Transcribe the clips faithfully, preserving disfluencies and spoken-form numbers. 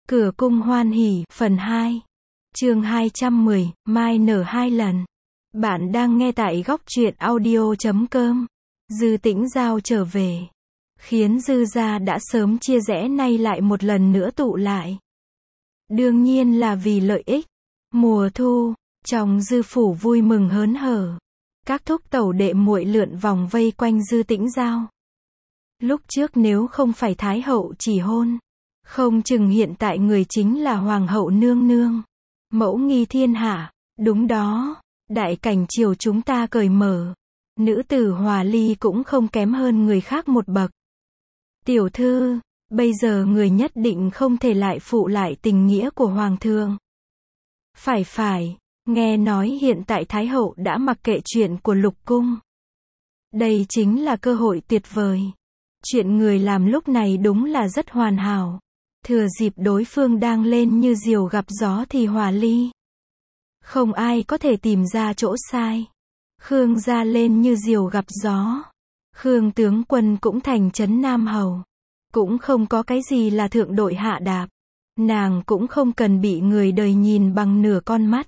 Cửa cung hoan hỉ, phần hai. Chương hai trăm mười, Mai nở hai lần. Bạn đang nghe tại góc truyện audio chấm com. Dư Tĩnh Giao trở về, khiến Dư gia đã sớm chia rẽ nay lại một lần nữa tụ lại. Đương nhiên là vì lợi ích. Mùa thu, trong Dư phủ vui mừng hớn hở. Các thúc tẩu đệ muội lượn vòng vây quanh Dư Tĩnh Giao. Lúc trước nếu không phải Thái hậu chỉ hôn, không chừng hiện tại người chính là Hoàng hậu nương nương, mẫu nghi thiên hạ. Đúng đó, đại cảnh triều chúng ta cởi mở, nữ tử Hòa Ly cũng không kém hơn người khác một bậc. Tiểu thư, bây giờ người nhất định không thể lại phụ lại tình nghĩa của Hoàng thượng. Phải phải, nghe nói hiện tại Thái hậu đã mặc kệ chuyện của lục cung. Đây chính là cơ hội tuyệt vời. Chuyện người làm lúc này đúng là rất hoàn hảo. Thừa dịp đối phương đang lên như diều gặp gió thì Hòa Ly. Không ai có thể tìm ra chỗ sai. Khương gia lên như diều gặp gió. Khương tướng quân cũng thành trấn Nam Hầu. Cũng không có cái gì là thượng đội hạ đạp. Nàng cũng không cần bị người đời nhìn bằng nửa con mắt.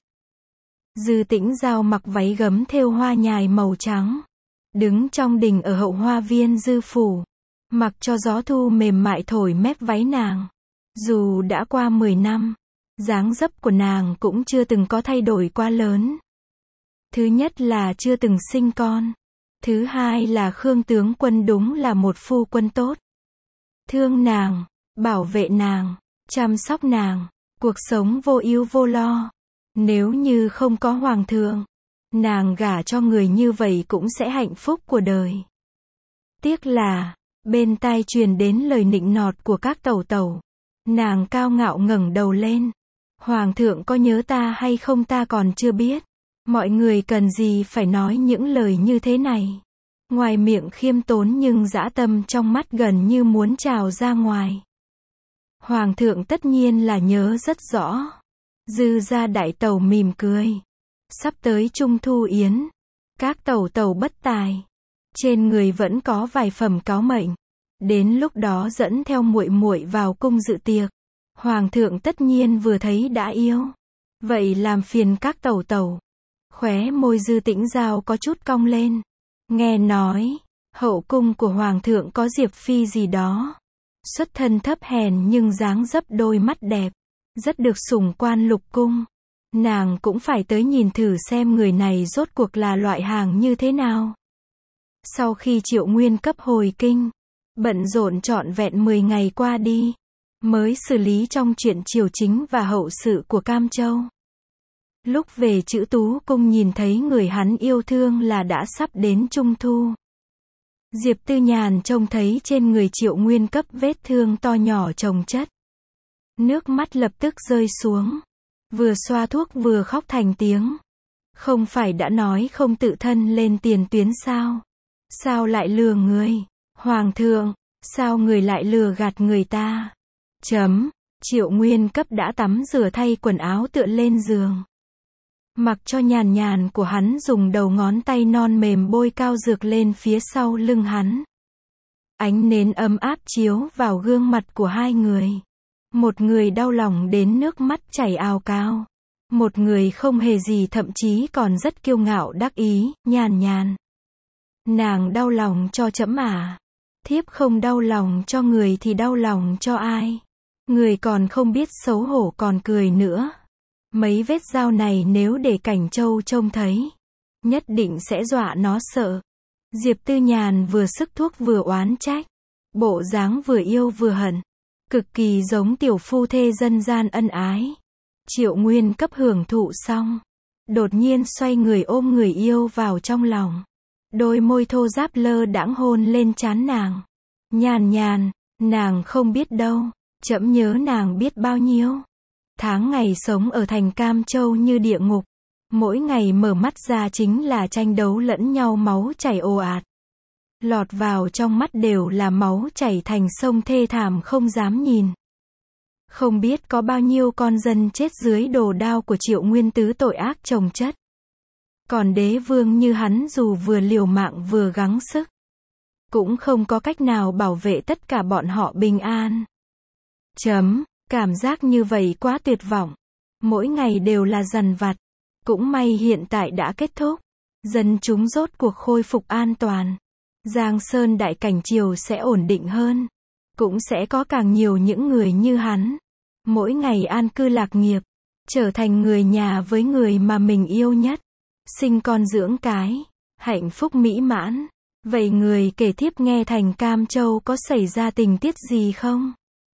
Dư Tĩnh Giao mặc váy gấm thêu hoa nhài màu trắng. Đứng trong đình ở hậu hoa viên Dư phủ. Mặc cho gió thu mềm mại thổi mép váy nàng. Dù đã qua mười năm, dáng dấp của nàng cũng chưa từng có thay đổi quá lớn. Thứ nhất là chưa từng sinh con. Thứ hai là Khương tướng quân đúng là một phu quân tốt. Thương nàng, bảo vệ nàng, chăm sóc nàng, cuộc sống vô ưu vô lo. Nếu như không có hoàng thượng, nàng gả cho người như vậy cũng sẽ hạnh phúc của đời. Tiếc là, bên tai truyền đến lời nịnh nọt của các tẩu tẩu. Nàng cao ngạo ngẩng đầu lên. Hoàng thượng có nhớ ta hay không ta còn chưa biết. Mọi người cần gì phải nói những lời như thế này. Ngoài miệng khiêm tốn nhưng dã tâm trong mắt gần như muốn trào ra ngoài. Hoàng thượng tất nhiên là nhớ rất rõ. Dư gia đại tẩu mỉm cười. Sắp tới Trung Thu Yến. Các tẩu tẩu bất tài. Trên người vẫn có vài phẩm cáo mệnh. Đến lúc đó dẫn theo muội muội vào cung dự tiệc. Hoàng thượng tất nhiên vừa thấy đã yêu. Vậy làm phiền các tẩu tẩu. Khóe môi Dư Tĩnh Giao có chút cong lên. Nghe nói, hậu cung của Hoàng thượng có Diệp Phi gì đó. Xuất thân thấp hèn nhưng dáng dấp đôi mắt đẹp. Rất được sủng quan lục cung. Nàng cũng phải tới nhìn thử xem người này rốt cuộc là loại hàng như thế nào. Sau khi Triệu Nguyên cấp hồi kinh, bận rộn trọn vẹn mười ngày qua đi, mới xử lý trong chuyện triều chính và hậu sự của Cam Châu. Lúc về Chữ Tú Cung nhìn thấy người hắn yêu thương là đã sắp đến Trung Thu. Diệp Tư Nhàn trông thấy trên người Triệu Nguyên cấp vết thương to nhỏ chồng chất. Nước mắt lập tức rơi xuống. Vừa xoa thuốc vừa khóc thành tiếng. Không phải đã nói không tự thân lên tiền tuyến sao? Sao lại lừa người? Hoàng thượng, sao người lại lừa gạt người ta? Chấm, Triệu Nguyên cấp đã tắm rửa thay quần áo tựa lên giường. Mặc cho nhàn nhàn của hắn dùng đầu ngón tay non mềm bôi cao dược lên phía sau lưng hắn. Ánh nến ấm áp chiếu vào gương mặt của hai người. Một người đau lòng đến nước mắt chảy ào cao. Một người không hề gì thậm chí còn rất kiêu ngạo đắc ý, nhàn nhàn. Nàng đau lòng cho trẫm à? Thiếp không đau lòng cho người thì đau lòng cho ai? Người còn không biết xấu hổ còn cười nữa. Mấy vết dao này nếu để Cảnh Châu trông thấy, nhất định sẽ dọa nó sợ. Diệp Tư Nhàn vừa sức thuốc vừa oán trách. Bộ dáng vừa yêu vừa hận. Cực kỳ giống tiểu phu thê dân gian ân ái. Triệu Nguyên cấp hưởng thụ xong. Đột nhiên xoay người ôm người yêu vào trong lòng. Đôi môi thô ráp lơ đãng hôn lên trán nàng. Nhàn nhàn, nàng không biết đâu. Trẫm nhớ nàng biết bao nhiêu. Tháng ngày sống ở thành Cam Châu như địa ngục. Mỗi ngày mở mắt ra chính là tranh đấu lẫn nhau máu chảy ồ ạt. Lọt vào trong mắt đều là máu chảy thành sông thê thảm không dám nhìn. Không biết có bao nhiêu con dân chết dưới đồ đao của Triệu Nguyên tứ tội ác chồng chất. Còn đế vương như hắn dù vừa liều mạng vừa gắng sức, cũng không có cách nào bảo vệ tất cả bọn họ bình an. Chấm, Cảm giác như vậy quá tuyệt vọng. Mỗi ngày đều là dằn vặt. Cũng may hiện tại đã kết thúc. Dân chúng rốt cuộc khôi phục an toàn. Giang Sơn Đại Cảnh Triều sẽ ổn định hơn. Cũng sẽ có càng nhiều những người như hắn. Mỗi ngày an cư lạc nghiệp. Trở thành người nhà với người mà mình yêu nhất. Sinh con dưỡng cái. Hạnh phúc mỹ mãn. Vậy người kể tiếp nghe thành Cam Châu có xảy ra tình tiết gì không?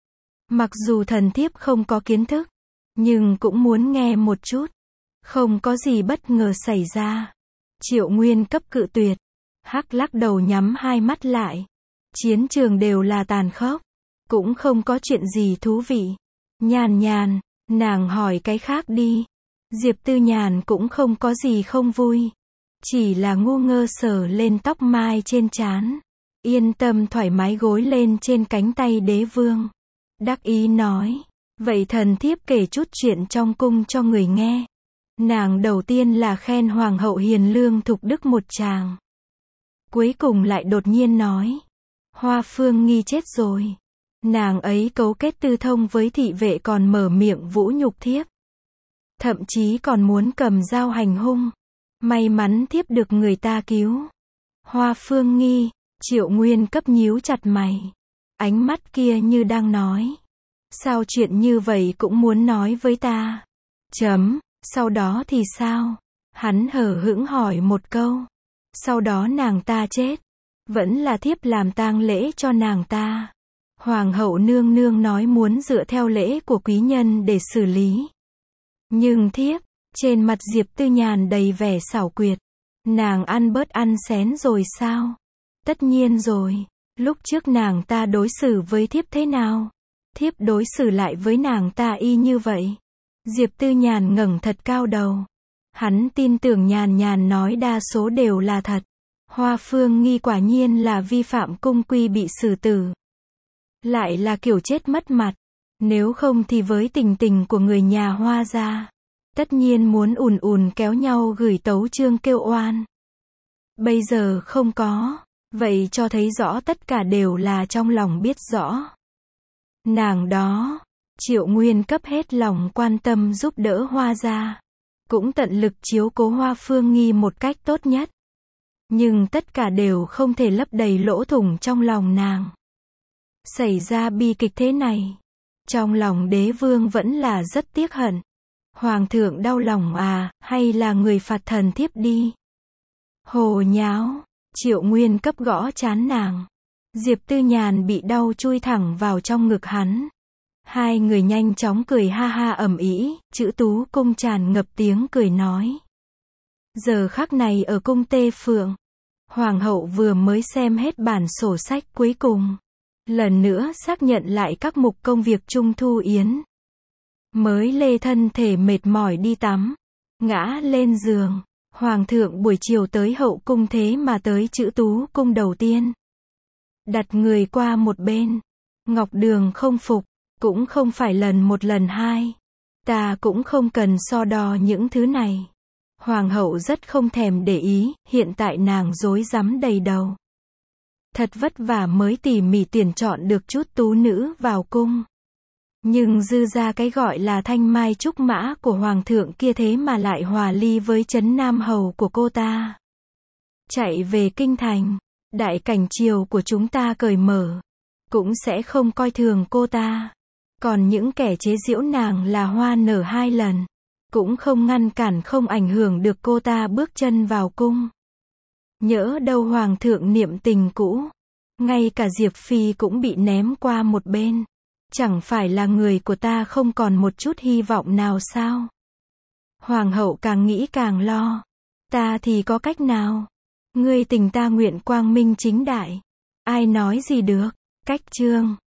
Mặc dù thần thiếp không có kiến thức. Nhưng cũng muốn nghe một chút. Không có gì bất ngờ xảy ra. Triệu Nguyên Cấp cự tuyệt. Hắc lắc đầu nhắm hai mắt lại. Chiến trường đều là tàn khốc. Cũng không có chuyện gì thú vị. Nhàn nhàn, nàng hỏi cái khác đi. Diệp Tư Nhàn cũng không có gì không vui. Chỉ là ngu ngơ sờ lên tóc mai trên trán. Yên tâm thoải mái gối lên trên cánh tay đế vương. Đắc ý nói. Vậy thần thiếp kể chút chuyện trong cung cho người nghe. Nàng đầu tiên là khen Hoàng hậu hiền lương thục đức một tràng. Cuối cùng lại đột nhiên nói. Hoa Phương Nghi chết rồi. Nàng ấy cấu kết tư thông với thị vệ còn mở miệng vũ nhục thiếp. Thậm chí còn muốn cầm dao hành hung. May mắn thiếp được người ta cứu. Hoa Phương Nghi, Triệu Nguyên Cấp nhíu chặt mày. Ánh mắt kia như đang nói. Sao chuyện như vậy cũng muốn nói với ta? Chấm, sau đó thì sao? Hắn hờ hững hỏi một câu. Sau đó nàng ta chết. Vẫn là thiếp làm tang lễ cho nàng ta. Hoàng hậu nương nương nói muốn dựa theo lễ của quý nhân để xử lý. Nhưng thiếp, trên mặt Diệp Tư Nhàn đầy vẻ xảo quyệt. Nàng ăn bớt ăn xén rồi sao? Tất nhiên rồi. Lúc trước nàng ta đối xử với thiếp thế nào? Thiếp đối xử lại với nàng ta y như vậy. Diệp Tư Nhàn ngẩng thật cao đầu. Hắn tin tưởng Nhàn Nhàn nói đa số đều là thật. Hoa Phương Nghi quả nhiên là vi phạm cung quy bị xử tử. Lại là kiểu chết mất mặt. Nếu không thì với tình tình của người nhà Hoa gia, tất nhiên muốn ùn ùn kéo nhau gửi tấu chương kêu oan. Bây giờ không có. Vậy cho thấy rõ tất cả đều là trong lòng biết rõ. Nàng đó, Triệu Nguyên Cấp hết lòng quan tâm giúp đỡ Hoa gia. Cũng tận lực chiếu cố Hoa Phương Nghi một cách tốt nhất. Nhưng tất cả đều không thể lấp đầy lỗ thủng trong lòng nàng. Xảy ra bi kịch thế này. Trong lòng đế vương vẫn là rất tiếc hận. Hoàng thượng đau lòng à, hay là người phạt thần thiếp đi. Hồ nháo, Triệu Nguyên Cấp gõ trán nàng. Diệp Tư Nhàn bị đau chui thẳng vào trong ngực hắn. Hai người nhanh chóng cười ha ha ầm ĩ, Chữ Tú Cung tràn ngập tiếng cười nói. Giờ khắc này ở cung Tê Phượng, Hoàng hậu vừa mới xem hết bản sổ sách cuối cùng. Lần nữa xác nhận lại các mục công việc Trung Thu Yến. Mới lê thân thể mệt mỏi đi tắm. Ngã lên giường. Hoàng thượng buổi chiều tới hậu cung thế mà tới Chữ Tú Cung đầu tiên. Đặt người qua một bên. Ngọc Đường không phục. Cũng không phải lần một lần hai. Ta cũng không cần so đo những thứ này. Hoàng hậu rất không thèm để ý, hiện tại nàng rối rắm đầy đầu. Thật vất vả mới tỉ mỉ tuyển chọn được chút tú nữ vào cung. Nhưng dư ra cái gọi là thanh mai trúc mã của hoàng thượng kia thế mà lại hòa ly với trấn nam hầu của cô ta. Chạy về kinh thành, đại cảnh triều của chúng ta cởi mở. Cũng sẽ không coi thường cô ta. Còn những kẻ chế giễu nàng là hoa nở hai lần. Cũng không ngăn cản không ảnh hưởng được cô ta bước chân vào cung. Nhỡ đâu hoàng thượng niệm tình cũ. Ngay cả Diệp Phi cũng bị ném qua một bên. Chẳng phải là người của ta không còn một chút hy vọng nào sao? Hoàng hậu càng nghĩ càng lo. Ta thì có cách nào? Ngươi tình ta nguyện quang minh chính đại. Ai nói gì được? Cách chương